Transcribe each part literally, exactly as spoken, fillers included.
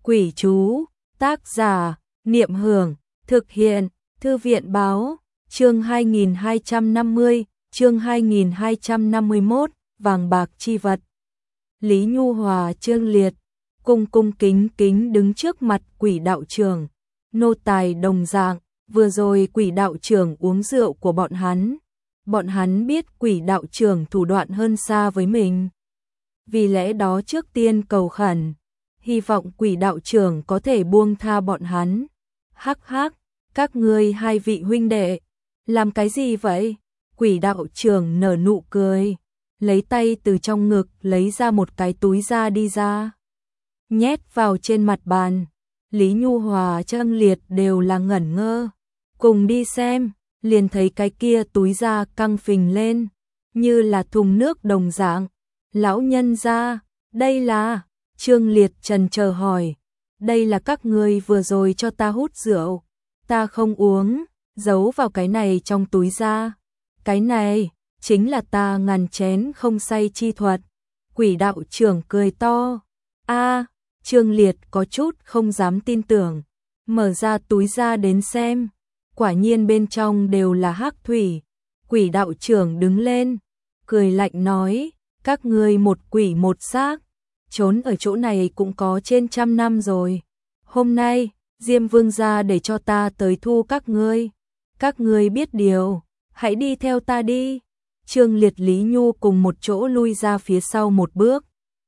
Quỷ chú, tác giả, Niệm Hưởng, thực hiện, Thư viện báo, chương hai nghìn hai trăm năm mươi, chương hai nghìn hai trăm năm mươi mốt, vàng bạc chi vật. Lý Nhu Hòa Trương Liệt, cung cung kính kính đứng trước mặt quỷ đạo trưởng, nô tài đồng dạng, vừa rồi quỷ đạo trưởng uống rượu của bọn hắn. Bọn hắn biết quỷ đạo trưởng thủ đoạn hơn xa với mình. Vì lẽ đó trước tiên cầu khẩn, hy vọng quỷ đạo trưởng có thể buông tha bọn hắn. Hắc hắc, các ngươi hai vị huynh đệ, làm cái gì vậy? Quỷ đạo trưởng nở nụ cười, lấy tay từ trong ngực lấy ra một cái túi da đi ra, nhét vào trên mặt bàn. Lý Nhu Hòa Trương Liệt đều là ngẩn ngơ, cùng đi xem, liền thấy cái kia túi da căng phình lên, như là thùng nước đồng dạng. Lão nhân gia, đây là... Trương Liệt trần chờ hỏi, đây là các ngươi vừa rồi cho ta hút rượu, ta không uống, giấu vào cái này trong túi da. Cái này, chính là ta ngàn chén không say chi thuật. Quỷ đạo trưởng cười to. A, Trương Liệt có chút không dám tin tưởng, mở ra túi da đến xem, quả nhiên bên trong đều là hắc thủy. Quỷ đạo trưởng đứng lên, cười lạnh nói, các ngươi một quỷ một xác, trốn ở chỗ này cũng có trên trăm năm rồi. Hôm nay, Diêm Vương gia để cho ta tới thu các ngươi. Các ngươi biết điều, hãy đi theo ta đi. Trương Liệt Lý Nhu cùng một chỗ lui ra phía sau một bước.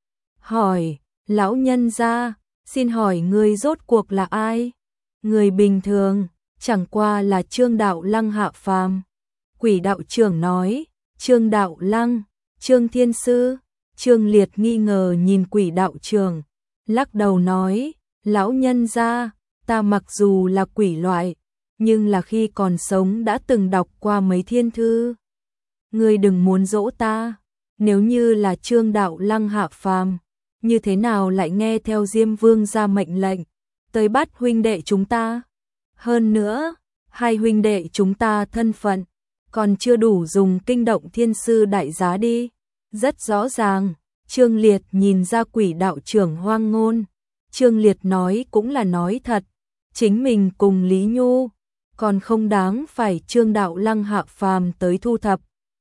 Hỏi, lão nhân gia, xin hỏi ngươi rốt cuộc là ai? Người bình thường, chẳng qua là Trương Đạo Lăng hạ phàm. Quỷ đạo trưởng nói, Trương Đạo Lăng, Trương Thiên Sư. Trương Liệt nghi ngờ nhìn quỷ đạo trưởng, lắc đầu nói, lão nhân gia, ta mặc dù là quỷ loại, nhưng là khi còn sống đã từng đọc qua mấy thiên thư. Ngươi đừng muốn dỗ ta, nếu như là Trương Đạo Lăng hạ phàm, như thế nào lại nghe theo Diêm Vương ra mệnh lệnh, tới bắt huynh đệ chúng ta. Hơn nữa, hai huynh đệ chúng ta thân phận, còn chưa đủ dùng kinh động thiên sư đại giá đi. Rất rõ ràng, Trương Liệt nhìn ra quỷ đạo trưởng hoang ngôn. Trương Liệt nói cũng là nói thật, chính mình cùng Lý Nhu, còn không đáng phải Trương Đạo Lăng hạ phàm tới thu thập.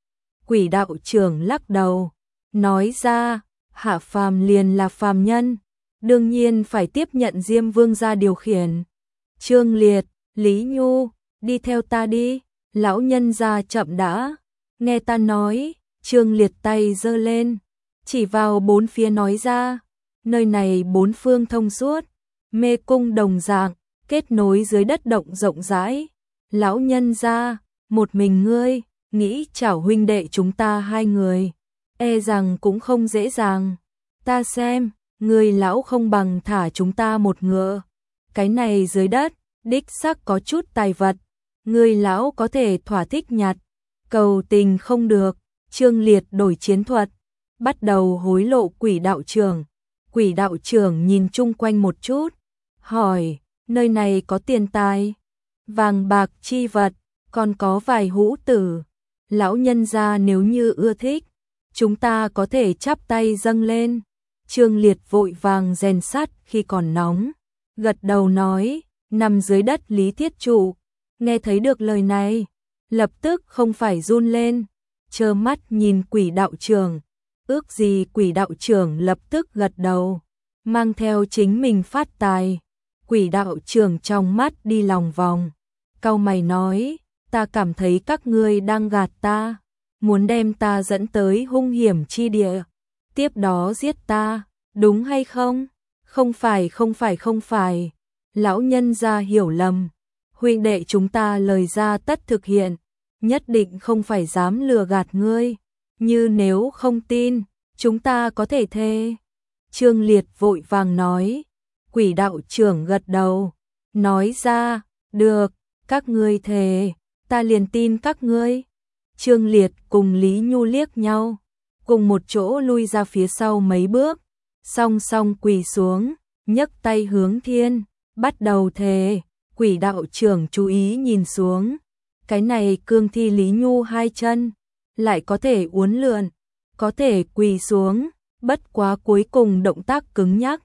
Quỷ đạo trưởng lắc đầu, nói ra, hạ phàm liền là phàm nhân, đương nhiên phải tiếp nhận Diêm Vương gia điều khiển. Trương Liệt, Lý Nhu, đi theo ta đi, lão nhân gia chậm đã, nghe ta nói. Trương Liệt tay giơ lên, chỉ vào bốn phía nói ra, nơi này bốn phương thông suốt, mê cung đồng dạng, kết nối dưới đất động rộng rãi. Lão nhân gia, một mình ngươi, nghĩ chảo huynh đệ chúng ta hai người, e rằng cũng không dễ dàng. Ta xem, ngươi lão không bằng thả chúng ta một ngựa. Cái này dưới đất, đích xác có chút tài vật, ngươi lão có thể thỏa thích nhặt, cầu tình không được. Trương Liệt đổi chiến thuật, bắt đầu hối lộ quỷ đạo trưởng. Quỷ đạo trưởng nhìn chung quanh một chút, hỏi, nơi này có tiền tài, vàng bạc chi vật, còn có vài hũ tử. Lão nhân gia nếu như ưa thích, chúng ta có thể chắp tay dâng lên. Trương Liệt vội vàng rèn sắt khi còn nóng, gật đầu nói, nằm dưới đất Lý Thiết Trụ, nghe thấy được lời này, lập tức không phải run lên, trơ mắt nhìn quỷ đạo trưởng, ước gì quỷ đạo trưởng lập tức gật đầu, mang theo chính mình phát tài. Quỷ đạo trưởng trong mắt đi lòng vòng, cau mày nói, ta cảm thấy các ngươi đang gạt ta, muốn đem ta dẫn tới hung hiểm chi địa, tiếp đó giết ta, đúng hay không? Không phải không phải không phải, lão nhân gia hiểu lầm, huynh đệ chúng ta lời ra tất thực hiện, nhất định không phải dám lừa gạt ngươi, như nếu không tin, chúng ta có thể thề. Trương Liệt vội vàng nói, quỷ đạo trưởng gật đầu, nói ra, được, các ngươi thề, ta liền tin các ngươi. Trương Liệt cùng Lý Nhu liếc nhau, cùng một chỗ lui ra phía sau mấy bước, song song quỳ xuống, nhấc tay hướng thiên, bắt đầu thề. Quỷ đạo trưởng chú ý nhìn xuống, cái này cương thi Lý Nhu hai chân, lại có thể uốn lượn, có thể quỳ xuống, bất quá cuối cùng động tác cứng nhắc.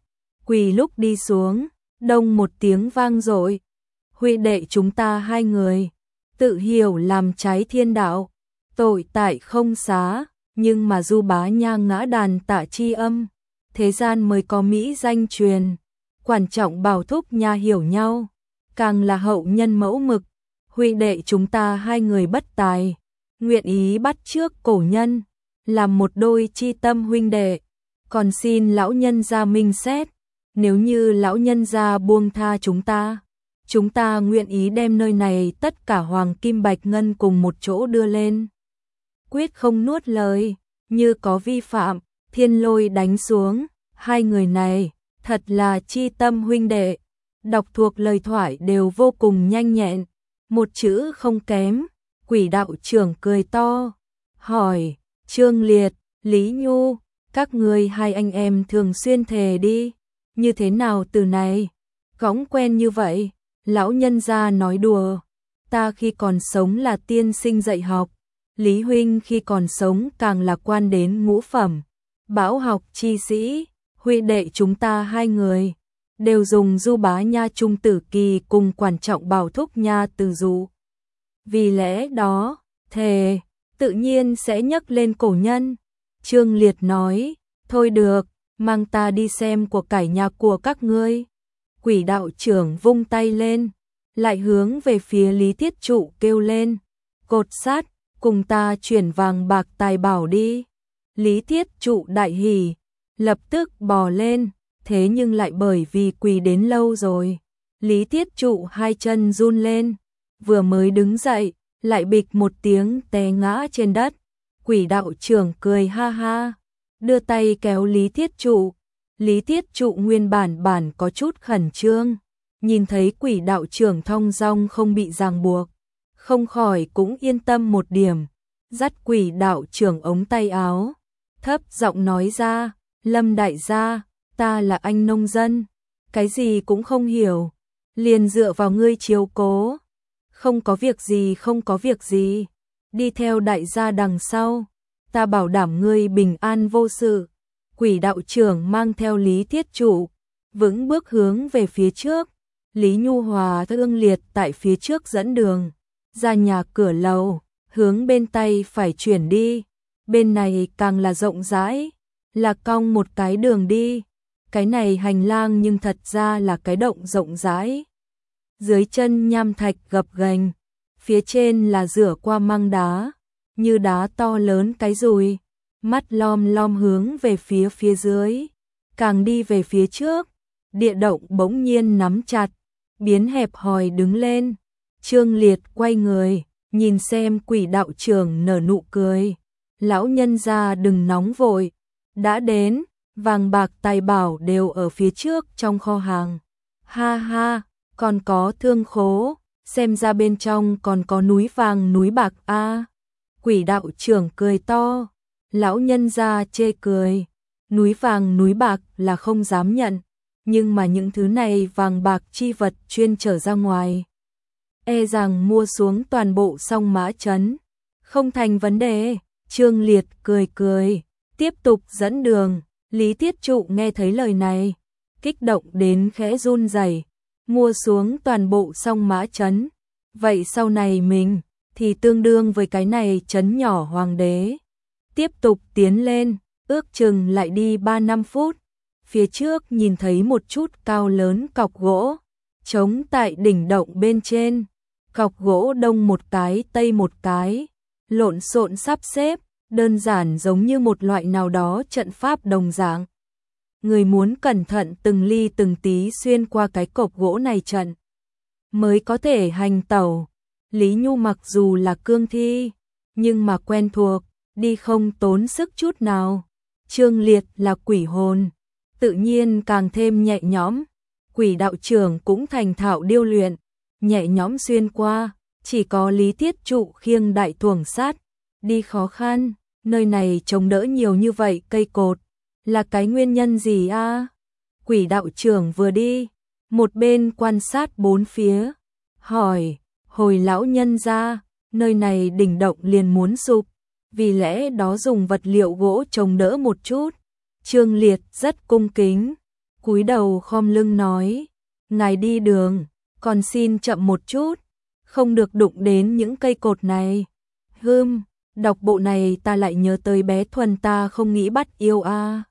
Quỳ lúc đi xuống, đông một tiếng vang dội. Huynh đệ chúng ta hai người, tự hiểu làm trái thiên đạo, tội tại không xá, nhưng mà Du Bá Nha ngã đàn tạ chi âm, thế gian mới có mỹ danh truyền. Quan trọng Bảo Thúc Nha hiểu nhau, càng là hậu nhân mẫu mực. Huynh đệ chúng ta hai người bất tài, nguyện ý bắt chước cổ nhân, làm một đôi chi tâm huynh đệ, còn xin lão nhân gia minh xét, nếu như lão nhân gia buông tha chúng ta, chúng ta nguyện ý đem nơi này tất cả hoàng kim bạch ngân cùng một chỗ đưa lên. Quyết không nuốt lời, như có vi phạm, thiên lôi đánh xuống, hai người này, thật là chi tâm huynh đệ, đọc thuộc lời thoại đều vô cùng nhanh nhẹn, một chữ không kém. Quỷ đạo trưởng cười to, hỏi, Trương Liệt, Lý Nhu, các ngươi hai anh em thường xuyên thề đi, như thế nào từ này, cõng quen như vậy, lão nhân gia nói đùa, ta khi còn sống là tiên sinh dạy học, Lý huynh khi còn sống càng là quan đến ngũ phẩm, bão học chi sĩ, huynh đệ chúng ta hai người, đều dùng Du Bá Nha Trung Tử Kỳ cùng Quan Trọng Bảo Thúc Nha từ dụ. Vì lẽ đó, thề, tự nhiên sẽ nhắc lên cổ nhân. Trương Liệt nói, thôi được, mang ta đi xem của cải nhà của các ngươi. Quỷ đạo trưởng vung tay lên, lại hướng về phía Lý Thiết Trụ kêu lên, cột sát, cùng ta chuyển vàng bạc tài bảo đi. Lý Thiết Trụ đại hỉ, lập tức bò lên, thế nhưng lại bởi vì quỳ đến lâu rồi. Lý Thiết Trụ hai chân run lên, vừa mới đứng dậy, lại bịch một tiếng té ngã trên đất. Quỷ đạo trưởng cười ha ha, đưa tay kéo Lý Thiết Trụ. Lý Thiết Trụ nguyên bản bản có chút khẩn trương, nhìn thấy quỷ đạo trưởng thong dong không bị ràng buộc, không khỏi cũng yên tâm một điểm, dắt quỷ đạo trưởng ống tay áo, thấp giọng nói ra, Lâm đại gia, ta là anh nông dân, cái gì cũng không hiểu, liền dựa vào ngươi chiếu cố. Không có việc gì không có việc gì, đi theo đại gia đằng sau, ta bảo đảm ngươi bình an vô sự. Quỷ đạo trưởng mang theo Lý Thiết Trụ, vững bước hướng về phía trước, Lý Nhu Hòa Thương Liệt tại phía trước dẫn đường, ra nhà cửa lầu, hướng bên tay phải chuyển đi, bên này càng là rộng rãi, là cong một cái đường đi, cái này hành lang nhưng thật ra là cái động rộng rãi. Dưới chân nham thạch gập ghềnh, phía trên là rửa qua măng đá, như đá to lớn cái dùi, mắt lom lom hướng về phía phía dưới, càng đi về phía trước, địa động bỗng nhiên nắm chặt, biến hẹp hòi đứng lên. Trương Liệt quay người, nhìn xem quỷ đạo trưởng nở nụ cười, lão nhân gia đừng nóng vội, đã đến, vàng bạc tài bảo đều ở phía trước trong kho hàng. Ha ha, còn có thương khố, xem ra bên trong còn có núi vàng núi bạc a. À. Quỷ đạo trưởng cười to, lão nhân gia chê cười, núi vàng núi bạc là không dám nhận, nhưng mà những thứ này vàng bạc chi vật chuyên trở ra ngoài, e rằng mua xuống toàn bộ Song Mã trấn, không thành vấn đề. Trương Liệt cười cười, tiếp tục dẫn đường. Lý Thiết Trụ nghe thấy lời này, kích động đến khẽ run rẩy, mua xuống toàn bộ Song Mã trấn, vậy sau này mình thì tương đương với cái này trấn nhỏ hoàng đế. Tiếp tục tiến lên, ước chừng lại đi ba năm phút, phía trước nhìn thấy một chút cao lớn cọc gỗ, trống tại đỉnh động bên trên, cọc gỗ đông một cái tây một cái, lộn xộn sắp xếp, đơn giản giống như một loại nào đó trận pháp đồng dạng. Người muốn cẩn thận từng ly từng tí xuyên qua cái cọc gỗ này trận, mới có thể hành tẩu. Lý Nhu mặc dù là cương thi, nhưng mà quen thuộc, đi không tốn sức chút nào. Trương Liệt là quỷ hồn, tự nhiên càng thêm nhẹ nhõm. Quỷ đạo trưởng cũng thành thạo điêu luyện, nhẹ nhõm xuyên qua, chỉ có Lý Thiết Trụ khiêng đại thuồng sát, đi khó khăn. Nơi này chống đỡ nhiều như vậy cây cột, là cái nguyên nhân gì a? À? Quỷ đạo trưởng vừa đi, một bên quan sát bốn phía, hỏi, hồi lão nhân gia, nơi này đỉnh động liền muốn sụp, vì lẽ đó dùng vật liệu gỗ chống đỡ một chút. Trương Liệt rất cung kính, cúi đầu khom lưng nói, ngài đi đường, còn xin chậm một chút, không được đụng đến những cây cột này. Hưm, đọc bộ này ta lại nhớ tới bé Thuần ta không nghĩ bắt yêu a. À.